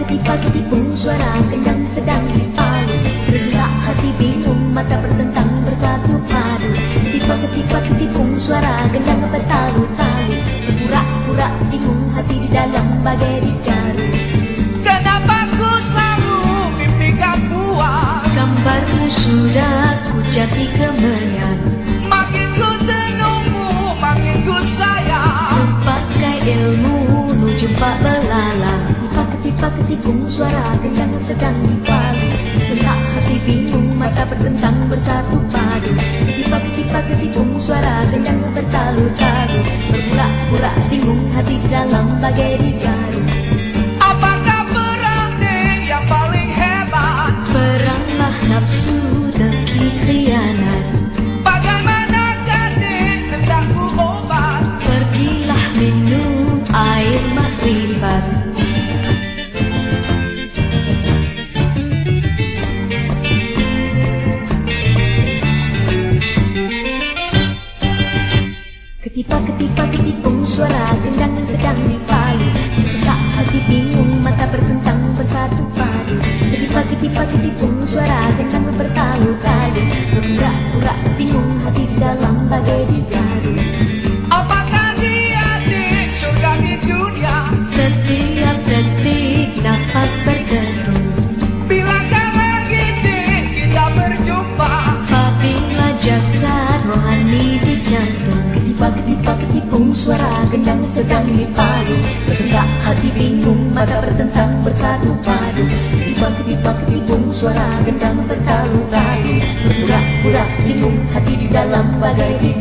ketipak ketipung suara kencang sedang dipalu. Tersentak hati bingung, mata bertentang bersatu padu. Ketipak ketipung suara kencang bertalu-talu. Berpura-pura bingung hati di dalam bagai dijaru. Kenapa ku selalu mimpikan buah? Gambarmu sudah ku jati kemenyan. Makin ku tenungmu, makin ku sayang. Pakai ilmu, nu jumpa belalang. Ketipak ketipung suara kencang sedang dipalu. Tersentak hati bingung, mata bertentang bersatu padu. Ketipak ketipung suara kencang bertalu-talu. Berpura-pura bingung hati di dalam bagai dijaru. Apakah perang nih yang paling hebat? Peranglah nafsu deki khianat. Bagaimana nih tentang ku obat? Pergilah minum air makrifat. Ketipak ketipung suara gendang sedang dipalu. Tersentak hati bingung, mata bertentang bersatu padu. Ketipak ketipung suara gendang bertalu-talu. Berpura-pura bingung hati di dalam bagai dijaru. Apakah dia di surga di dunia? Setiap detik nafas berdetuk. Bilakah lagi nih kita berjumpa? Apabila jasad rohani di jantung. Ketipak ketipung suara gendang sedang dipalu. Tersentak hati bingung, mata bertentang bersatu padu. Ketipak ketipung suara gendang bertalu-talu. Berpura-pura bingung hati di dalam bagai